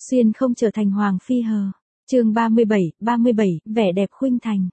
Xuyên không trở thành hoàng phi hờ. Chương 37, vẻ đẹp khuynh thành.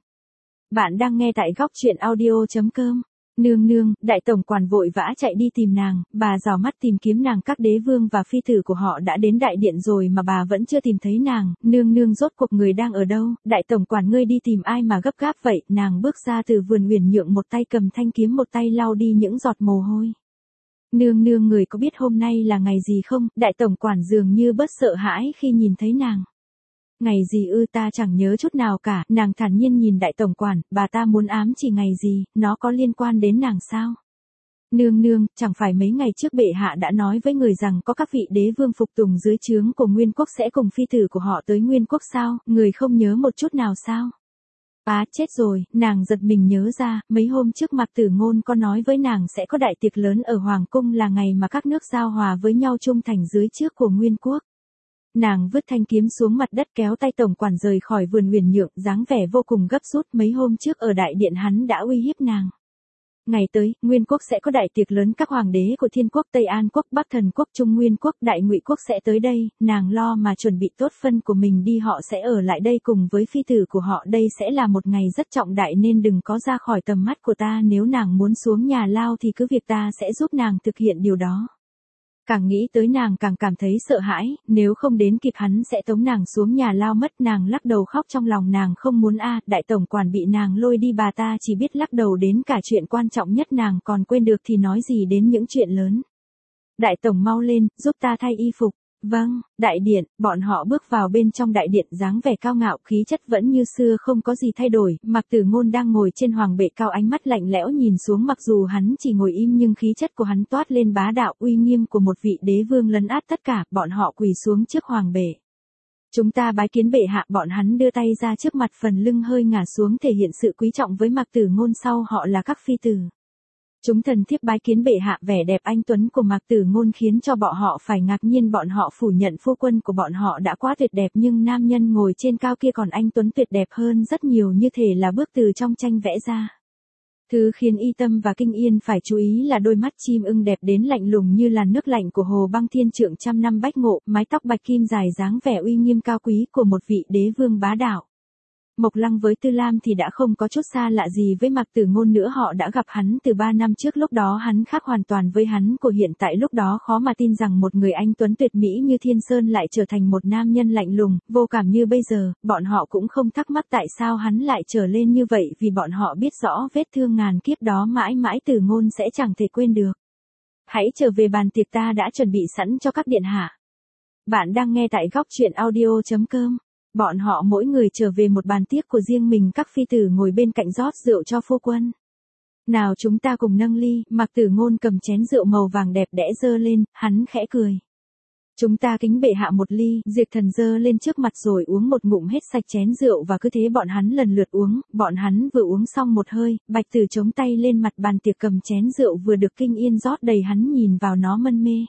Bạn đang nghe tại góc truyện audio.com. Nương nương, đại tổng quản vội vã chạy đi tìm nàng, bà rào mắt tìm kiếm nàng, các đế vương và phi tử của họ đã đến đại điện rồi mà bà vẫn chưa tìm thấy nàng. Nương nương, rốt cuộc người đang ở đâu? Đại tổng quản, ngươi đi tìm ai mà gấp gáp vậy? Nàng bước ra từ vườn uyển nhượng, một tay cầm thanh kiếm, một tay lau đi những giọt mồ hôi. Nương nương, người có biết hôm nay là ngày gì không? Đại tổng quản dường như bớt sợ hãi khi nhìn thấy nàng. Ngày gì ư? Ta chẳng nhớ chút nào cả. Nàng thản nhiên nhìn đại tổng quản, bà ta muốn ám chỉ ngày gì, nó có liên quan đến nàng sao? Nương nương, chẳng phải mấy ngày trước bệ hạ đã nói với người rằng có các vị đế vương phục tùng dưới trướng của Nguyên Quốc sẽ cùng phi tử của họ tới Nguyên Quốc sao? Người không nhớ một chút nào sao? Chết rồi, nàng giật mình nhớ ra, mấy hôm trước Mạc Tử Ngôn có nói với nàng sẽ có đại tiệc lớn ở Hoàng Cung, là ngày mà các nước giao hòa với nhau trung thành dưới trướng của Nguyên Quốc. Nàng vứt thanh kiếm xuống mặt đất, kéo tay tổng quản rời khỏi vườn uyển nhượng, dáng vẻ vô cùng gấp rút. Mấy hôm trước ở đại điện hắn đã uy hiếp nàng. Ngày tới, Nguyên Quốc sẽ có đại tiệc lớn, các hoàng đế của Thiên Quốc, Tây An Quốc, Bắc Thần Quốc, Trung Nguyên Quốc, Đại Ngụy Quốc sẽ tới đây. Nàng lo mà chuẩn bị tốt phân của mình đi, họ sẽ ở lại đây cùng với phi tử của họ. Đây sẽ là một ngày rất trọng đại nên đừng có ra khỏi tầm mắt của ta. Nếu nàng muốn xuống nhà lao thì cứ việc, ta sẽ giúp nàng thực hiện điều đó. Càng nghĩ tới nàng càng cảm thấy sợ hãi, nếu không đến kịp hắn sẽ tống nàng xuống nhà lao mất. Nàng lắc đầu khóc trong lòng, nàng không muốn đại tổng quản bị nàng lôi đi, bà ta chỉ biết lắc đầu, đến cả chuyện quan trọng nhất nàng còn quên được thì nói gì đến những chuyện lớn. Đại tổng, mau lên, giúp ta thay y phục. Vâng. Đại điện, bọn họ bước vào bên trong đại điện, dáng vẻ cao ngạo, khí chất vẫn như xưa không có gì thay đổi. Mạc Tử Ngôn đang ngồi trên hoàng bệ cao, ánh mắt lạnh lẽo nhìn xuống, mặc dù hắn chỉ ngồi im nhưng khí chất của hắn toát lên bá đạo, uy nghiêm của một vị đế vương lấn át tất cả. Bọn họ quỳ xuống trước hoàng bệ. Chúng ta bái kiến bệ hạ. Bọn hắn đưa tay ra trước mặt, phần lưng hơi ngả xuống thể hiện sự quý trọng với Mạc Tử Ngôn, sau họ là các phi tử. Chúng thần thiếp bái kiến bệ hạ. Vẻ đẹp anh tuấn của Mạc Tử Ngôn khiến cho bọn họ phải ngạc nhiên, bọn họ phủ nhận phu quân của bọn họ đã quá tuyệt đẹp, nhưng nam nhân ngồi trên cao kia còn anh tuấn tuyệt đẹp hơn rất nhiều, như thể là bước từ trong tranh vẽ ra. Thứ khiến Y Tâm và Kinh Yên phải chú ý là đôi mắt chim ưng đẹp đến lạnh lùng như làn nước lạnh của Hồ Băng Thiên Trượng trăm năm bách ngộ, mái tóc bạch kim dài, dáng vẻ uy nghiêm cao quý của một vị đế vương bá đạo. Mộc Lăng với Tư Lam thì đã không có chút xa lạ gì với Mạc Tử Ngôn nữa, họ đã gặp hắn từ 3 năm trước, lúc đó hắn khác hoàn toàn với hắn của hiện tại. Lúc đó khó mà tin rằng một người anh tuấn tuyệt mỹ như Thiên Sơn lại trở thành một nam nhân lạnh lùng, vô cảm như bây giờ. Bọn họ cũng không thắc mắc tại sao hắn lại trở lên như vậy, vì bọn họ biết rõ vết thương ngàn kiếp đó mãi mãi Tử Ngôn sẽ chẳng thể quên được. Hãy trở về bàn tiệc, ta đã chuẩn bị sẵn cho các điện hạ. Bạn đang nghe tại góc truyện audio.com. Bọn họ mỗi người trở về một bàn tiệc của riêng mình, các phi tử ngồi bên cạnh rót rượu cho phu quân. Nào, chúng ta cùng nâng ly. Mạc Tử Ngôn cầm chén rượu màu vàng đẹp đẽ dơ lên, hắn khẽ cười. Chúng ta kính bệ hạ một ly. Diệp Thần dơ lên trước mặt rồi uống một ngụm hết sạch chén rượu, và cứ thế bọn hắn lần lượt uống. Bọn hắn vừa uống xong một hơi, Bạch Tử chống tay lên mặt bàn tiệc, cầm chén rượu vừa được Kinh Yên rót đầy, hắn nhìn vào nó mân mê.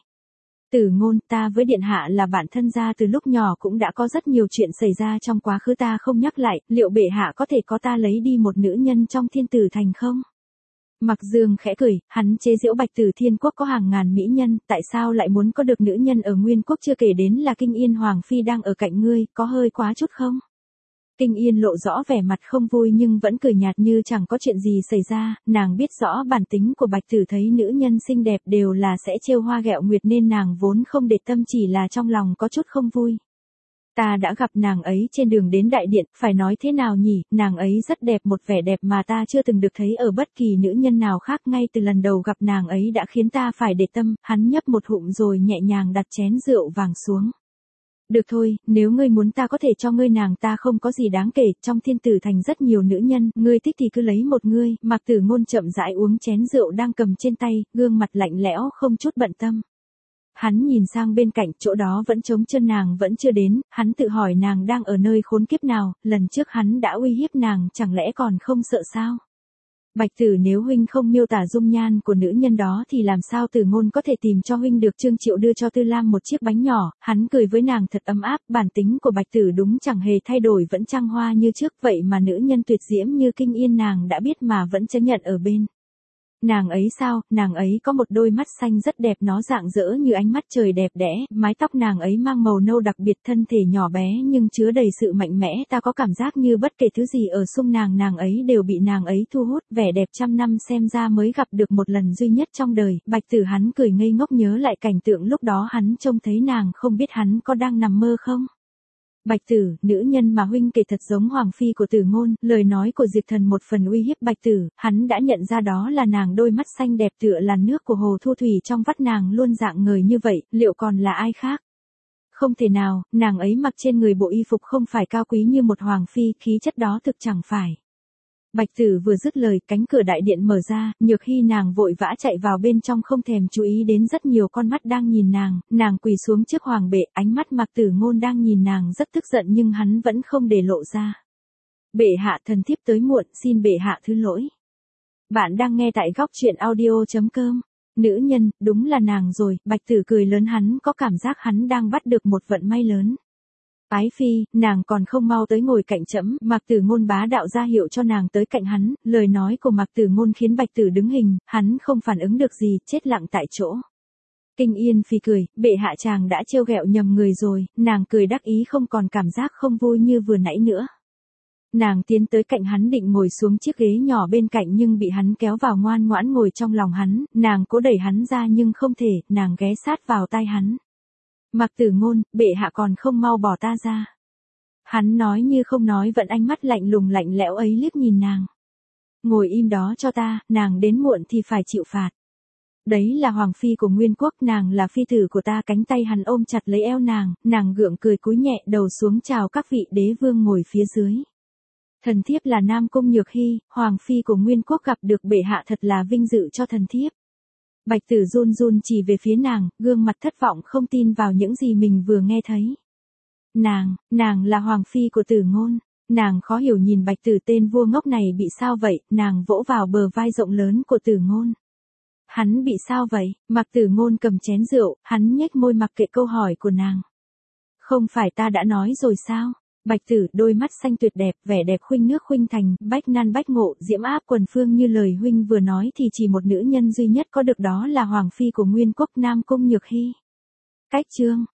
Tử Ngôn, ta với điện hạ là bạn thân, ra từ lúc nhỏ cũng đã có rất nhiều chuyện xảy ra trong quá khứ, ta không nhắc lại. Liệu bệ hạ có thể có ta lấy đi một nữ nhân trong Thiên Tử Thành không? Mạc Dương khẽ cười, hắn chế giễu Bạch Tử, Thiên Quốc có hàng ngàn mỹ nhân, tại sao lại muốn có được nữ nhân ở Nguyên Quốc, chưa kể đến là Kinh Yên hoàng phi đang ở cạnh ngươi, có hơi quá chút không? Kinh Yên lộ rõ vẻ mặt không vui nhưng vẫn cười nhạt như chẳng có chuyện gì xảy ra. Nàng biết rõ bản tính của Bạch Tử, thấy nữ nhân xinh đẹp đều là sẽ trêu hoa ghẹo nguyệt nên nàng vốn không để tâm, chỉ là trong lòng có chút không vui. Ta đã gặp nàng ấy trên đường đến đại điện, phải nói thế nào nhỉ, nàng ấy rất đẹp, một vẻ đẹp mà ta chưa từng được thấy ở bất kỳ nữ nhân nào khác. Ngay từ lần đầu gặp nàng ấy đã khiến ta phải để tâm. Hắn nhấp một hụm rồi nhẹ nhàng đặt chén rượu vàng xuống. Được thôi, nếu ngươi muốn ta có thể cho ngươi nàng, ta không có gì đáng kể, trong Thiên Tử Thành rất nhiều nữ nhân, ngươi thích thì cứ lấy một ngươi. Mạc Tử Ngôn chậm rãi uống chén rượu đang cầm trên tay, gương mặt lạnh lẽo không chút bận tâm. Hắn nhìn sang bên cạnh, chỗ đó vẫn trống chân, nàng vẫn chưa đến. Hắn tự hỏi nàng đang ở nơi khốn kiếp nào, lần trước hắn đã uy hiếp nàng, chẳng lẽ còn không sợ sao? Bạch Tử, nếu huynh không miêu tả dung nhan của nữ nhân đó thì làm sao Tử Ngôn có thể tìm cho huynh được? Trương Triệu đưa cho Tư Lam một chiếc bánh nhỏ, hắn cười với nàng thật ấm áp. Bản tính của Bạch Tử đúng chẳng hề thay đổi, vẫn trăng hoa như trước, vậy mà nữ nhân tuyệt diễm như Kinh Yên nàng đã biết mà vẫn chấp nhận ở bên. Nàng ấy sao, nàng ấy có một đôi mắt xanh rất đẹp, nó rạng rỡ như ánh mắt trời đẹp đẽ, mái tóc nàng ấy mang màu nâu đặc biệt, thân thể nhỏ bé nhưng chứa đầy sự mạnh mẽ, ta có cảm giác như bất kể thứ gì ở xung nàng ấy đều bị nàng ấy thu hút, vẻ đẹp trăm năm xem ra mới gặp được một lần duy nhất trong đời. Bạch Tử hắn cười ngây ngốc nhớ lại cảnh tượng lúc đó hắn trông thấy nàng, không biết hắn có đang nằm mơ không? Bạch Tử, nữ nhân mà huynh kể thật giống Hoàng Phi của Tử Ngôn, lời nói của Diệp Thần một phần uy hiếp Bạch Tử, hắn đã nhận ra đó là nàng, đôi mắt xanh đẹp tựa làn nước của hồ thu thủy trong vắt nàng luôn rạng ngời như vậy, liệu còn là ai khác? Không thể nào, nàng ấy mặc trên người bộ y phục không phải cao quý như một Hoàng Phi, khí chất đó thực chẳng phải. Bạch Tử vừa dứt lời, cánh cửa đại điện mở ra, Nhược Hy nàng vội vã chạy vào bên trong không thèm chú ý đến rất nhiều con mắt đang nhìn nàng quỳ xuống trước hoàng bệ, ánh mắt Mạc Tử Ngôn đang nhìn nàng rất tức giận nhưng hắn vẫn không để lộ ra. Bệ hạ, thần thiếp tới muộn, xin bệ hạ thứ lỗi. Bạn đang nghe tại góc truyện audio.com. Nữ nhân, đúng là nàng rồi, Bạch Tử cười lớn, hắn có cảm giác hắn đang bắt được một vận may lớn. Ái phi, nàng còn không mau tới ngồi cạnh trẫm. Mạc Tử Ngôn bá đạo ra hiệu cho nàng tới cạnh hắn, lời nói của Mạc Tử Ngôn khiến Bạch Tử đứng hình, hắn không phản ứng được gì, chết lặng tại chỗ. Kinh Yên Phi cười, bệ hạ chàng đã trêu ghẹo nhầm người rồi, nàng cười đắc ý không còn cảm giác không vui như vừa nãy nữa. Nàng tiến tới cạnh hắn định ngồi xuống chiếc ghế nhỏ bên cạnh nhưng bị hắn kéo vào, ngoan ngoãn ngồi trong lòng hắn, nàng cố đẩy hắn ra nhưng không thể, nàng ghé sát vào tai hắn. Mạc Tử Ngôn, bệ hạ còn không mau bỏ ta ra. Hắn nói như không nói, vẫn ánh mắt lạnh lùng lạnh lẽo ấy liếc nhìn nàng. Ngồi im đó cho ta, nàng đến muộn thì phải chịu phạt. Đấy là Hoàng Phi của Nguyên Quốc, nàng là phi tử của ta. Cánh tay hắn ôm chặt lấy eo nàng gượng cười cúi nhẹ đầu xuống chào các vị đế vương ngồi phía dưới. Thần thiếp là Nam Cung Nhược Hy, Hoàng Phi của Nguyên Quốc, gặp được bệ hạ thật là vinh dự cho thần thiếp. Bạch Tử run run chỉ về phía nàng, gương mặt thất vọng không tin vào những gì mình vừa nghe thấy. Nàng là Hoàng Phi của Tử Ngôn. Nàng khó hiểu nhìn Bạch Tử, tên vua ngốc này bị sao vậy, nàng vỗ vào bờ vai rộng lớn của Tử Ngôn. Hắn bị sao vậy? Mạc Tử Ngôn cầm chén rượu, hắn nhếch môi mặc kệ câu hỏi của nàng. Không phải ta đã nói rồi sao? Bạch Tử, đôi mắt xanh tuyệt đẹp, vẻ đẹp khuynh nước khuynh thành, bách nan bách ngộ, diễm áp quần phương như lời huynh vừa nói thì chỉ một nữ nhân duy nhất có được đó là Hoàng Phi của Nguyên Quốc, Nam Cung Nhược Hy. Cách chương